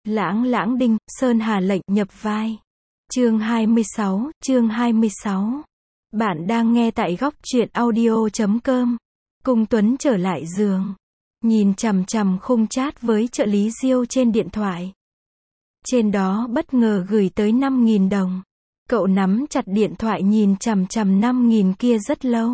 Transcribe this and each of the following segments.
Lãng lãng đinh, Sơn Hà lệnh nhập vai. Chương 26. Bạn đang nghe tại góc truyện audio.com. Cung Tuấn trở lại giường, nhìn chằm chằm khung chat với trợ lý Diêu trên điện thoại. Trên đó bất ngờ gửi tới 5.000 đồng. Cậu nắm chặt điện thoại nhìn chằm chằm 5.000 kia rất lâu.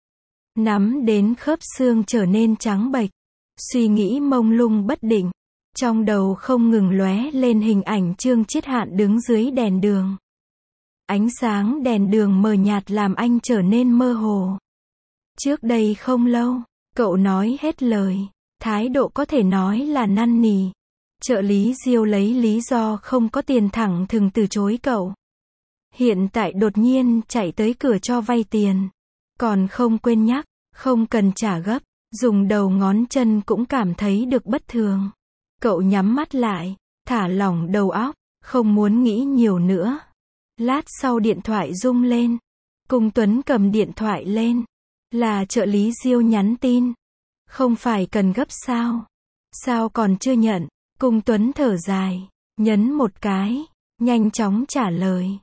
Nắm đến khớp xương trở nên trắng bệch. Suy nghĩ mông lung bất định. Trong đầu không ngừng lóe lên hình ảnh Trương Chiết Hạn đứng dưới đèn đường. Ánh sáng đèn đường mờ nhạt làm anh trở nên mơ hồ. Trước đây không lâu, cậu nói hết lời. Thái độ có thể nói là năn nỉ. Trợ lý Diêu lấy lý do không có tiền thẳng thừng từ chối cậu. Hiện tại đột nhiên chạy tới cửa cho vay tiền. Còn không quên nhắc, không cần trả gấp. Dùng đầu ngón chân cũng cảm thấy được bất thường. Cậu nhắm mắt lại, thả lỏng đầu óc, không muốn nghĩ nhiều nữa. Lát sau điện thoại rung lên. Cung Tuấn cầm điện thoại lên. Là trợ lý Diêu nhắn tin. Không phải cần gấp sao? Sao còn chưa nhận? Cung Tuấn thở dài, nhấn một cái, nhanh chóng trả lời.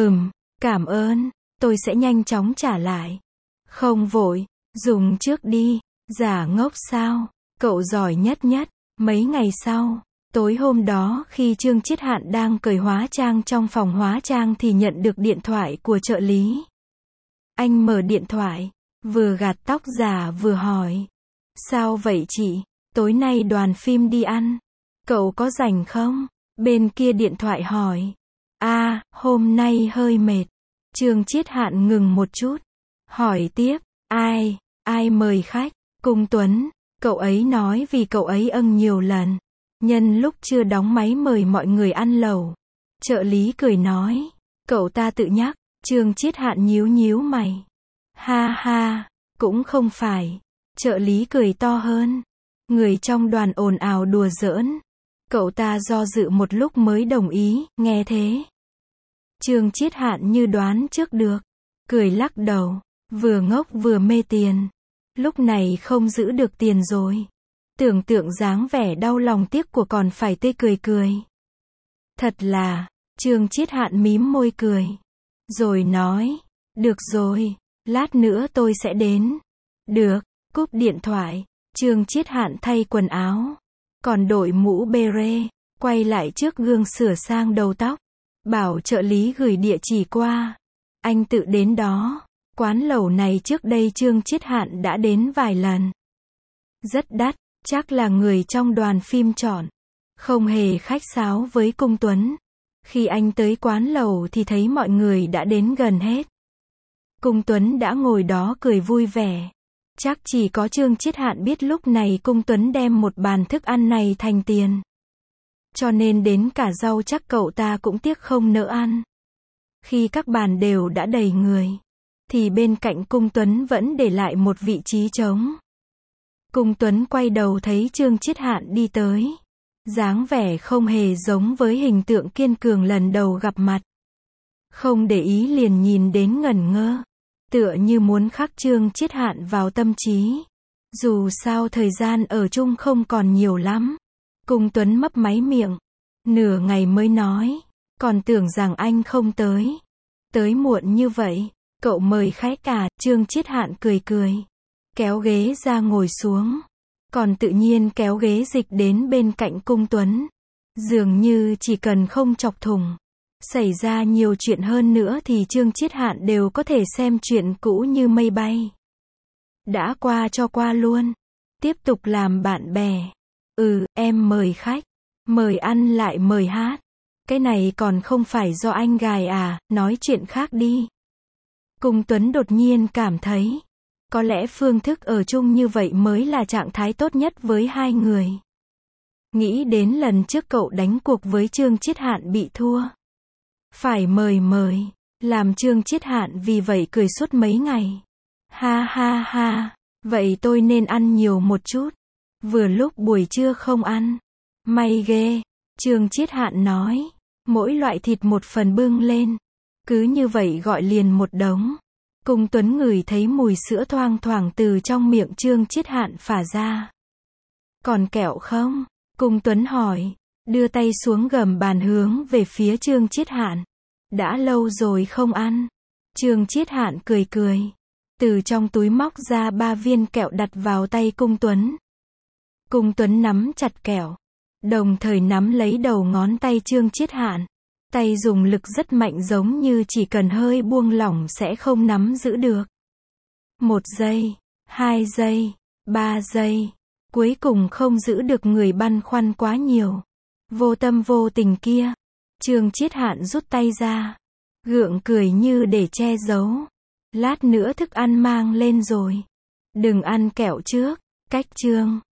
Cảm ơn, tôi sẽ nhanh chóng trả lại. Không vội, dùng trước đi. Giả ngốc sao? Cậu giỏi nhất. Mấy ngày sau, tối hôm đó khi Trương Chiết Hạn đang cởi hóa trang trong phòng hóa trang thì nhận được điện thoại của trợ lý. Anh mở điện thoại, vừa gạt tóc giả vừa hỏi. Sao vậy chị? Tối nay đoàn phim đi ăn. Cậu có rảnh không? Bên kia điện thoại hỏi. Hôm nay hơi mệt. Trương Chiết Hạn ngừng một chút. Hỏi tiếp, ai mời khách? Cung Tuấn. Cậu ấy nói vì cậu ấy nhiều lần. Nhân lúc chưa đóng máy mời mọi người ăn lẩu. Trợ lý cười nói. Cậu ta tự nhắc. Trương Chiết Hạn nhíu mày. Ha, cũng không phải. Trợ lý cười to hơn. Người trong đoàn ồn ào đùa giỡn. Cậu ta do dự một lúc mới đồng ý, nghe thế. Trương Chiết Hạn như đoán trước được. Cười lắc đầu. Vừa ngốc vừa mê tiền. Lúc này không giữ được tiền rồi. Tưởng tượng dáng vẻ đau lòng tiếc của còn phải tươi cười. Thật là, Trương Chiết Hạn mím môi cười. Rồi nói, được rồi, lát nữa tôi sẽ đến. Được, cúp điện thoại, Trương Chiết Hạn thay quần áo. Còn đội mũ beret, quay lại trước gương sửa sang đầu tóc. Bảo trợ lý gửi địa chỉ qua. Anh tự đến đó. Quán lẩu này trước đây Trương Chiết Hạn đã đến vài lần. Rất đắt, chắc là người trong đoàn phim chọn. Không hề khách sáo với Cung Tuấn. Khi anh tới quán lẩu thì thấy mọi người đã đến gần hết. Cung Tuấn đã ngồi đó cười vui vẻ. Chắc chỉ có Trương Chiết Hạn biết lúc này Cung Tuấn đem một bàn thức ăn này thành tiền. Cho nên đến cả rau chắc cậu ta cũng tiếc không nỡ ăn. Khi các bàn đều đã đầy người, thì bên cạnh Cung Tuấn vẫn để lại một vị trí trống. Cung Tuấn quay đầu thấy Trương Chiết Hạn đi tới. Dáng vẻ không hề giống với hình tượng kiên cường lần đầu gặp mặt. Không để ý liền nhìn đến ngẩn ngơ. Tựa như muốn khắc Trương Chiết Hạn vào tâm trí. Dù sao thời gian ở chung không còn nhiều lắm. Cung Tuấn mấp máy miệng. Nửa ngày mới nói. Còn tưởng rằng anh không tới. Tới muộn như vậy. Cậu mời khách à? Trương Chiết Hạn cười. Kéo ghế ra ngồi xuống. Còn tự nhiên kéo ghế dịch đến bên cạnh Cung Tuấn. Dường như chỉ cần không chọc thủng. Xảy ra nhiều chuyện hơn nữa thì Trương Chiết Hạn đều có thể xem chuyện cũ như mây bay. Đã qua cho qua luôn. Tiếp tục làm bạn bè. Em mời khách. Mời ăn lại mời hát. Cái này còn không phải do anh gài à, nói chuyện khác đi. Cung Tuấn đột nhiên cảm thấy. Có lẽ phương thức ở chung như vậy mới là trạng thái tốt nhất với hai người. Nghĩ đến lần trước cậu đánh cuộc với Trương Chiết Hạn bị thua. Phải mời. Làm Trương Chiết Hạn vì vậy cười suốt mấy ngày. Ha. Vậy tôi nên ăn nhiều một chút. Vừa lúc buổi trưa không ăn. May ghê. Trương Chiết Hạn nói. Mỗi loại thịt một phần bưng lên. Cứ như vậy gọi liền một đống. Cung Tuấn ngửi thấy mùi sữa thoang thoảng từ trong miệng Trương Chiết Hạn phả ra. Còn kẹo không? Cung Tuấn hỏi. đưa tay xuống gầm bàn hướng về phía Trương Chiết Hạn. Đã lâu rồi không ăn. Trương Chiết Hạn cười cười. Từ trong túi móc ra 3 viên kẹo đặt vào tay Cung Tuấn. Cung Tuấn nắm chặt kẹo. Đồng thời nắm lấy đầu ngón tay Trương Chiết Hạn. Tay dùng lực rất mạnh giống như chỉ cần hơi buông lỏng sẽ không nắm giữ được. 1 giây, 2 giây, 3 giây. Cuối cùng không giữ được, người băn khoăn quá nhiều. Vô tâm vô tình kia. Trương Chiết Hạn rút tay ra. Gượng cười như để che giấu. Lát nữa thức ăn mang lên rồi. Đừng ăn kẹo trước. Cách Trương